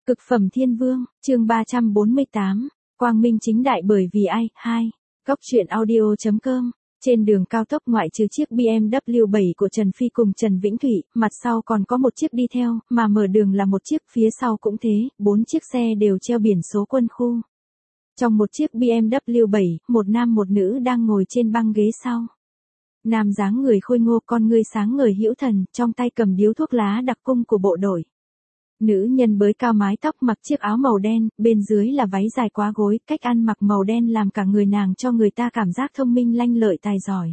Cực phẩm thiên vương, chương 348, quang minh chính đại bởi vì ai, 2. Góc truyện audio.com. Trên đường cao tốc ngoại trừ chiếc BMW 7 của Trần Phi cùng Trần Vĩnh Thụy, mặt sau còn có một chiếc đi theo, mà mở đường là một chiếc, phía sau cũng thế, 4 chiếc xe đều treo biển số quân khu. Trong một chiếc BMW 7, một nam một nữ đang ngồi trên băng ghế sau. Nam dáng người khôi ngô, con ngươi sáng ngời hữu thần, trong tay cầm điếu thuốc lá đặc cung của bộ đội. Nữ nhân bới cao mái tóc, mặc chiếc áo màu đen, bên dưới là váy dài quá gối, cách ăn mặc màu đen làm cả người nàng cho người ta cảm giác thông minh lanh lợi tài giỏi.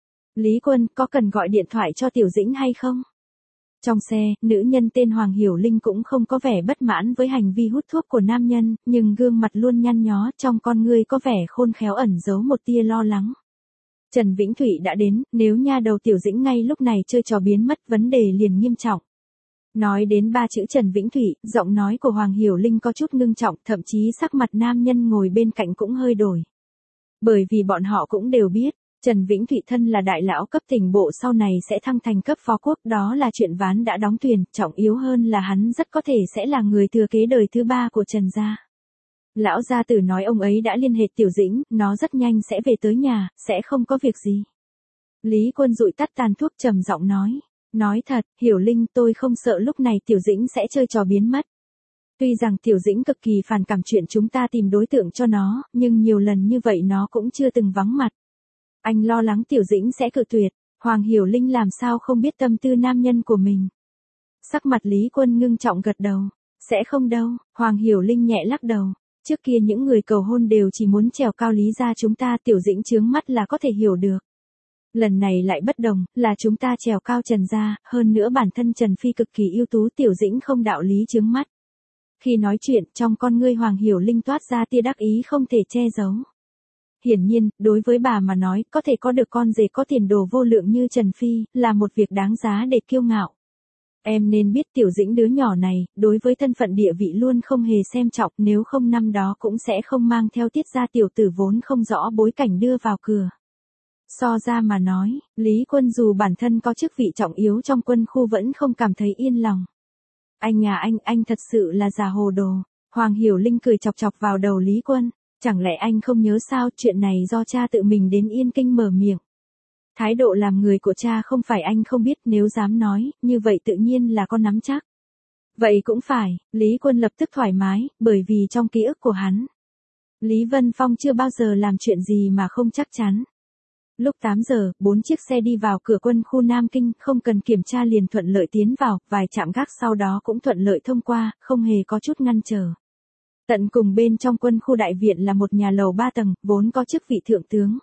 Lý Quân, có cần gọi điện thoại cho Tiểu Dĩnh hay không? Trong xe, nữ nhân tên Hoàng Hiểu Linh cũng không có vẻ bất mãn với hành vi hút thuốc của nam nhân, nhưng gương mặt luôn nhăn nhó, trong con ngươi có vẻ khôn khéo ẩn giấu một tia lo lắng. Trần Vĩnh Thụy đã đến, nếu nha đầu Tiểu Dĩnh ngay lúc này chơi trò biến mất, vấn đề liền nghiêm trọng. Nói đến 3 chữ Trần Vĩnh Thụy, giọng nói của Hoàng Hiểu Linh có chút ngưng trọng, thậm chí sắc mặt nam nhân ngồi bên cạnh cũng hơi đổi. Bởi vì bọn họ cũng đều biết, Trần Vĩnh Thụy thân là đại lão cấp tỉnh bộ, sau này sẽ thăng thành cấp phó quốc, đó là chuyện ván đã đóng thuyền, trọng yếu hơn là hắn rất có thể sẽ là người thừa kế đời thứ 3 của Trần gia. Lão gia tử nói ông ấy đã liên hệ Tiểu Dĩnh, nó rất nhanh sẽ về tới nhà, sẽ không có việc gì. Lý Quân dụi tắt tàn thuốc trầm giọng nói. Nói thật, Hiểu Linh, tôi không sợ lúc này Tiểu Dĩnh sẽ chơi trò biến mất. Tuy rằng Tiểu Dĩnh cực kỳ phản cảm chuyện chúng ta tìm đối tượng cho nó, nhưng nhiều lần như vậy nó cũng chưa từng vắng mặt. Anh lo lắng Tiểu Dĩnh sẽ cự tuyệt, Hoàng Hiểu Linh làm sao không biết tâm tư nam nhân của mình. Sắc mặt Lý Quân ngưng trọng gật đầu. Sẽ không đâu, Hoàng Hiểu Linh nhẹ lắc đầu. Trước kia những người cầu hôn đều chỉ muốn trèo cao Lý gia chúng ta, Tiểu Dĩnh chướng mắt là có thể hiểu được. Lần này lại bất đồng, là chúng ta trèo cao Trần gia, hơn nữa bản thân Trần Phi cực kỳ ưu tú, Tiểu Dĩnh không đạo lý chướng mắt. Khi nói chuyện, trong con ngươi Hoàng Hiểu Linh toát ra tia đắc ý không thể che giấu. Hiển nhiên, đối với bà mà nói, có thể có được con rể có tiền đồ vô lượng như Trần Phi, là một việc đáng giá để kiêu ngạo. Em nên biết Tiểu Dĩnh đứa nhỏ này, đối với thân phận địa vị luôn không hề xem trọng, nếu không năm đó cũng sẽ không mang theo Tiết gia tiểu tử vốn không rõ bối cảnh đưa vào cửa. So ra mà nói, Lý Quân dù bản thân có chức vị trọng yếu trong quân khu vẫn không cảm thấy yên lòng. Anh thật sự là già hồ đồ. Hoàng Hiểu Linh cười chọc chọc vào đầu Lý Quân. Chẳng lẽ anh không nhớ sao, chuyện này do cha tự mình đến Yên Kinh mở miệng. Thái độ làm người của cha không phải anh không biết, nếu dám nói, như vậy tự nhiên là có nắm chắc. Vậy cũng phải, Lý Quân lập tức thoải mái, bởi vì trong ký ức của hắn, Lý Vân Phong chưa bao giờ làm chuyện gì mà không chắc chắn. Lúc 8 giờ, 4 chiếc xe đi vào cửa quân khu Nam Kinh, không cần kiểm tra liền thuận lợi tiến vào, vài trạm gác sau đó cũng thuận lợi thông qua, không hề có chút ngăn trở. Tận cùng bên trong quân khu đại viện là một nhà lầu 3 tầng, vốn có chức vị thượng tướng.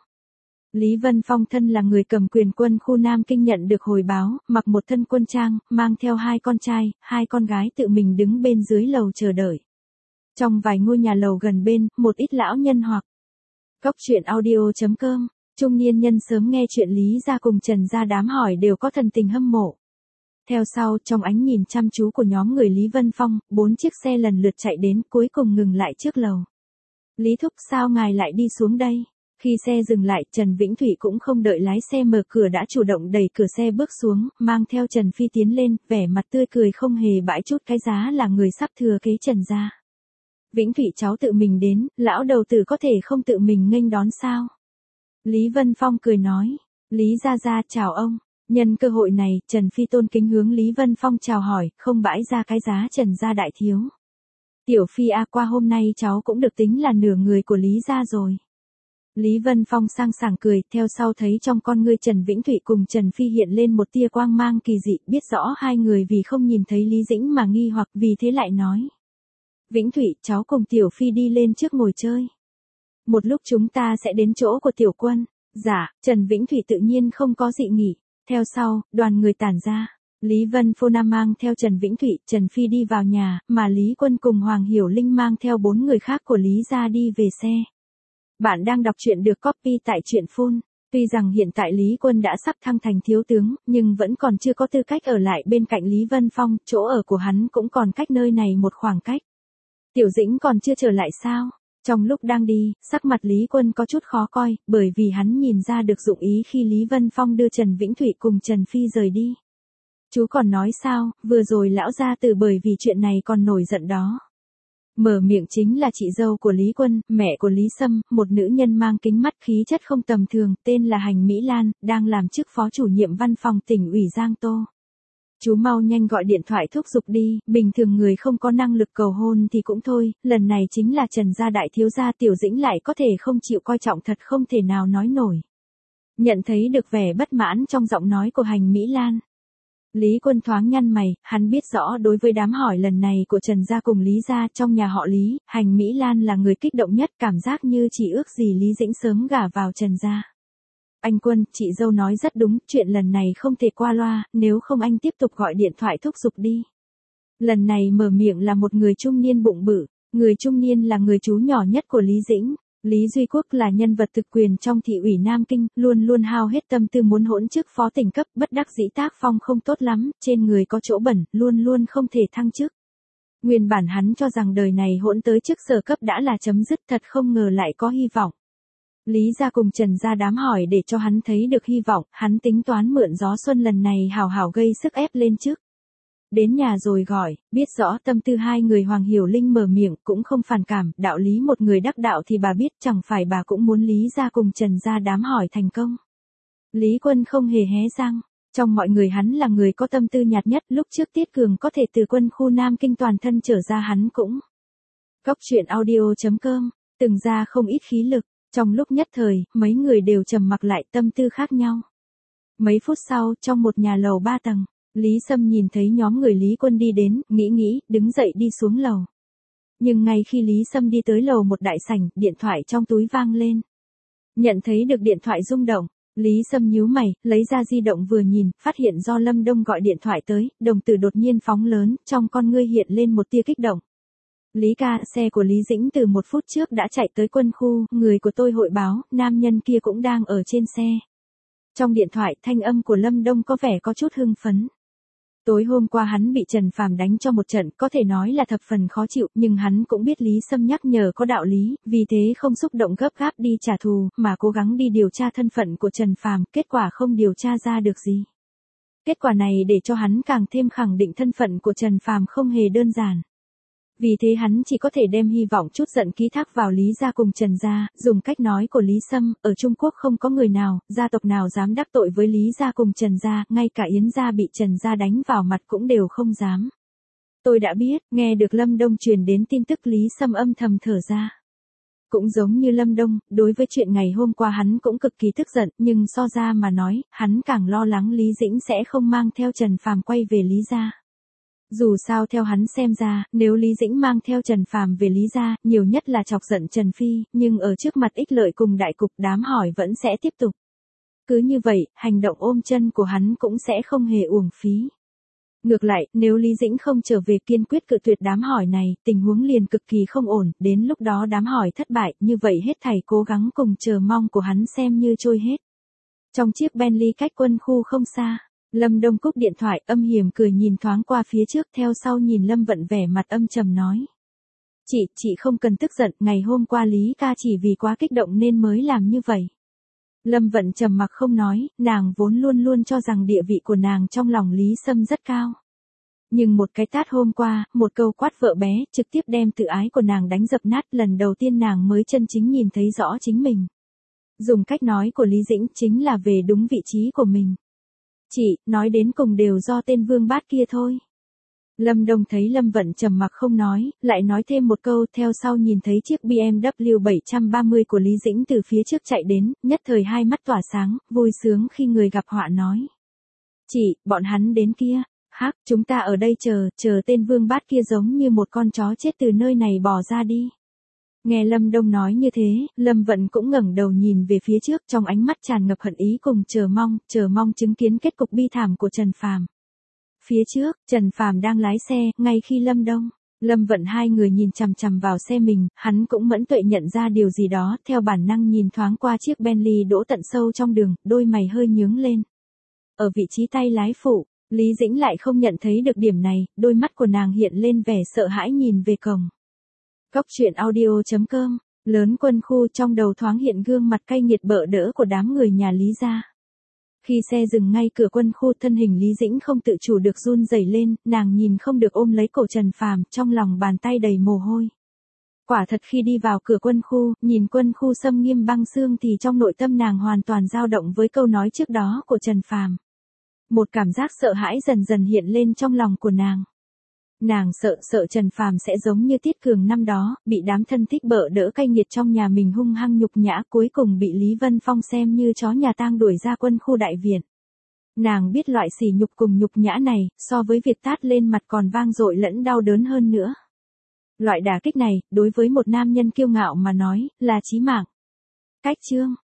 Lý Vân Phong thân là người cầm quyền quân khu Nam Kinh nhận được hồi báo, mặc một thân quân trang, mang theo 2 con trai, 2 con gái tự mình đứng bên dưới lầu chờ đợi. Trong vài ngôi nhà lầu gần bên, một ít lão nhân hoặc góc truyện audio.com. Trung niên nhân sớm nghe chuyện Lý gia cùng Trần gia đám hỏi đều có thần tình hâm mộ. Theo sau, trong ánh nhìn chăm chú của nhóm người Lý Vân Phong, 4 chiếc xe lần lượt chạy đến, cuối cùng ngừng lại trước lầu. Lý thúc, sao ngài lại đi xuống đây? Khi xe dừng lại, Trần Vĩnh Thụy cũng không đợi lái xe mở cửa đã chủ động đẩy cửa xe bước xuống, mang theo Trần Phi tiến lên, vẻ mặt tươi cười không hề bãi chút cái giá là người sắp thừa kế Trần gia. Vĩnh Thụy cháu tự mình đến, lão đầu tử có thể không tự mình nghênh đón sao? Lý Vân Phong cười nói, Lý gia chào ông. Nhân cơ hội này, Trần Phi tôn kính hướng Lý Vân Phong chào hỏi, không bãi ra cái giá Trần gia đại thiếu. Tiểu Phi qua hôm nay cháu cũng được tính là nửa người của Lý gia rồi. Lý Vân Phong sang sảng cười, theo sau thấy trong con ngươi Trần Vĩnh Thụy cùng Trần Phi hiện lên một tia quang mang kỳ dị, biết rõ hai người vì không nhìn thấy Lý Dĩnh mà nghi hoặc, vì thế lại nói. Vĩnh Thụy, cháu cùng Tiểu Phi đi lên trước ngồi chơi. Một lúc chúng ta sẽ đến chỗ của Tiểu Quân. Dạ, Trần Vĩnh Thụy tự nhiên không có dị nghị. Theo sau, đoàn người tản ra. Lý Vân Phô Nam mang theo Trần Vĩnh Thụy, Trần Phi đi vào nhà, mà Lý Quân cùng Hoàng Hiểu Linh mang theo 4 người khác của Lý gia đi về xe. Bạn đang đọc truyện được copy tại truyện Full. Tuy rằng hiện tại Lý Quân đã sắp thăng thành thiếu tướng, nhưng vẫn còn chưa có tư cách ở lại bên cạnh Lý Vân Phong, chỗ ở của hắn cũng còn cách nơi này một khoảng cách. Tiểu Dĩnh còn chưa trở lại sao? Trong lúc đang đi, sắc mặt Lý Quân có chút khó coi, bởi vì hắn nhìn ra được dụng ý khi Lý Vân Phong đưa Trần Vĩnh Thụy cùng Trần Phi rời đi. Chú còn nói sao, vừa rồi lão gia tử bởi vì chuyện này còn nổi giận đó. Mở miệng chính là chị dâu của Lý Quân, mẹ của Lý Sâm, một nữ nhân mang kính mắt khí chất không tầm thường, tên là Hành Mỹ Lan, đang làm chức phó chủ nhiệm văn phòng tỉnh ủy Giang Tô. Chú mau nhanh gọi điện thoại thúc giục đi, bình thường người không có năng lực cầu hôn thì cũng thôi, lần này chính là Trần gia đại thiếu gia Tiểu Dĩnh lại có thể không chịu coi trọng thật không thể nào nói nổi. Nhận thấy được vẻ bất mãn trong giọng nói của Hành Mỹ Lan. Lý Quân thoáng nhăn mày, hắn biết rõ đối với đám hỏi lần này của Trần gia cùng Lý gia trong nhà họ Lý, Hành Mỹ Lan là người kích động nhất, cảm giác như chỉ ước gì Lý Dĩnh sớm gả vào Trần gia. Anh Quân, chị dâu nói rất đúng, chuyện lần này không thể qua loa, nếu không anh tiếp tục gọi điện thoại thúc giục đi. Lần này mở miệng là một người trung niên bụng bự, người trung niên là người chú nhỏ nhất của Lý Dĩnh. Lý Duy Quốc là nhân vật thực quyền trong thị ủy Nam Kinh, luôn luôn hao hết tâm tư muốn hỗn chức phó tỉnh cấp, bất đắc dĩ tác phong không tốt lắm, trên người có chỗ bẩn, luôn luôn không thể thăng chức. Nguyên bản hắn cho rằng đời này hỗn tới chức sở cấp đã là chấm dứt, thật không ngờ lại có hy vọng. Lý gia cùng Trần gia đám hỏi để cho hắn thấy được hy vọng, hắn tính toán mượn gió xuân lần này hào hào gây sức ép lên trước. Đến nhà rồi gọi, biết rõ tâm tư hai người Hoàng Hiểu Linh mở miệng cũng không phản cảm, đạo lý một người đắc đạo thì bà biết, chẳng phải bà cũng muốn Lý gia cùng Trần gia đám hỏi thành công. Lý Quân không hề hé răng, trong mọi người hắn là người có tâm tư nhạt nhất, lúc trước Tiết Cường có thể từ quân khu Nam Kinh toàn thân trở ra hắn cũng. Cóc truyện audio.com, từng ra không ít khí lực, trong lúc nhất thời, mấy người đều trầm mặc lại, tâm tư khác nhau. Mấy phút sau, trong một nhà lầu 3 tầng. Lý Sâm nhìn thấy nhóm người Lý Quân đi đến, nghĩ, đứng dậy đi xuống lầu. Nhưng ngay khi Lý Sâm đi tới lầu một đại sảnh, điện thoại trong túi vang lên. Nhận thấy được điện thoại rung động, Lý Sâm nhíu mày, lấy ra di động vừa nhìn, phát hiện do Lâm Đông gọi điện thoại tới, đồng tử đột nhiên phóng lớn, trong con ngươi hiện lên một tia kích động. Lý ca, xe của Lý Dĩnh từ 1 phút trước đã chạy tới quân khu, người của tôi hội báo, nam nhân kia cũng đang ở trên xe. Trong điện thoại, thanh âm của Lâm Đông có vẻ có chút hưng phấn. Tối hôm qua hắn bị Trần Phàm đánh cho một trận, có thể nói là thập phần khó chịu, nhưng hắn cũng biết Lý Sâm nhắc nhở có đạo lý, vì thế không xúc động gấp gáp đi trả thù, mà cố gắng đi điều tra thân phận của Trần Phàm, kết quả không điều tra ra được gì. Kết quả này để cho hắn càng thêm khẳng định thân phận của Trần Phàm không hề đơn giản. Vì thế hắn chỉ có thể đem hy vọng chút giận ký thác vào Lý gia cùng Trần gia, dùng cách nói của Lý Sâm, ở Trung Quốc không có người nào, gia tộc nào dám đắc tội với Lý gia cùng Trần gia, ngay cả Yến gia bị Trần gia đánh vào mặt cũng đều không dám. Tôi đã biết, nghe được Lâm Đông truyền đến tin tức Lý Sâm âm thầm thở ra. Cũng giống như Lâm Đông, đối với chuyện ngày hôm qua hắn cũng cực kỳ tức giận, nhưng so ra mà nói, hắn càng lo lắng Lý Dĩnh sẽ không mang theo Trần Phàm quay về Lý gia. Dù sao theo hắn xem ra, nếu Lý Dĩnh mang theo Trần Phàm về Lý gia, nhiều nhất là chọc giận Trần Phi, nhưng ở trước mặt ích lợi cùng đại cục đám hỏi vẫn sẽ tiếp tục. Cứ như vậy, hành động ôm chân của hắn cũng sẽ không hề uổng phí. Ngược lại, nếu Lý Dĩnh không trở về kiên quyết cự tuyệt đám hỏi này, tình huống liền cực kỳ không ổn, đến lúc đó đám hỏi thất bại, như vậy hết thảy cố gắng cùng chờ mong của hắn xem như trôi hết. Trong chiếc Bentley cách quân khu không xa. Lâm Đông cúp điện thoại, âm hiểm cười nhìn thoáng qua phía trước, theo sau nhìn Lâm Vận vẻ mặt âm trầm nói. Chị không cần tức giận, ngày hôm qua Lý ca chỉ vì quá kích động nên mới làm như vậy. Lâm Vận trầm mặc không nói, nàng vốn luôn luôn cho rằng địa vị của nàng trong lòng Lý Sâm rất cao. Nhưng một cái tát hôm qua, một câu quát vợ bé, trực tiếp đem tự ái của nàng đánh dập nát, lần đầu tiên nàng mới chân chính nhìn thấy rõ chính mình. Dùng cách nói của Lý Dĩnh chính là về đúng vị trí của mình. Chị, nói đến cùng đều do tên Vương Bát kia thôi. Lâm Đông thấy Lâm Vận trầm mặc không nói, lại nói thêm một câu, theo sau nhìn thấy chiếc BMW 730 của Lý Dĩnh từ phía trước chạy đến, nhất thời hai mắt tỏa sáng, vui sướng khi người gặp họa nói. Chị, bọn hắn đến kia, hắc, chúng ta ở đây chờ tên Vương Bát kia giống như một con chó chết từ nơi này bò ra đi. Nghe Lâm Đông nói như thế, Lâm Vận cũng ngẩng đầu nhìn về phía trước, trong ánh mắt tràn ngập hận ý cùng chờ mong chứng kiến kết cục bi thảm của Trần Phàm. Phía trước, Trần Phàm đang lái xe, ngay khi Lâm Vận hai người nhìn chằm chằm vào xe mình, hắn cũng mẫn tuệ nhận ra điều gì đó, theo bản năng nhìn thoáng qua chiếc Bentley đỗ tận sâu trong đường, đôi mày hơi nhướng lên. Ở vị trí tay lái phụ, Lý Dĩnh lại không nhận thấy được điểm này, đôi mắt của nàng hiện lên vẻ sợ hãi nhìn về cổng. Cóc truyện audio.com, lớn quân khu trong đầu thoáng hiện gương mặt cay nghiệt bợ đỡ của đám người nhà Lý gia. Khi xe dừng ngay cửa quân khu, thân hình Lý Dĩnh không tự chủ được run rẩy lên, nàng nhìn không được ôm lấy cổ Trần Phàm, trong lòng bàn tay đầy mồ hôi. Quả thật khi đi vào cửa quân khu, nhìn quân khu xâm nghiêm băng xương thì trong nội tâm nàng hoàn toàn dao động với câu nói trước đó của Trần Phàm. Một cảm giác sợ hãi dần dần hiện lên trong lòng của nàng. Nàng sợ Trần Phàm sẽ giống như Tiết Cường năm đó, bị đám thân thích bợ đỡ cay nghiệt trong nhà mình hung hăng nhục nhã, cuối cùng bị Lý Vân Phong xem như chó nhà tang đuổi ra quân khu đại viện. Nàng biết loại sỉ nhục cùng nhục nhã này, so với việc tát lên mặt còn vang dội lẫn đau đớn hơn nữa. Loại đả kích này, đối với một nam nhân kiêu ngạo mà nói, là chí mạng. Cách chương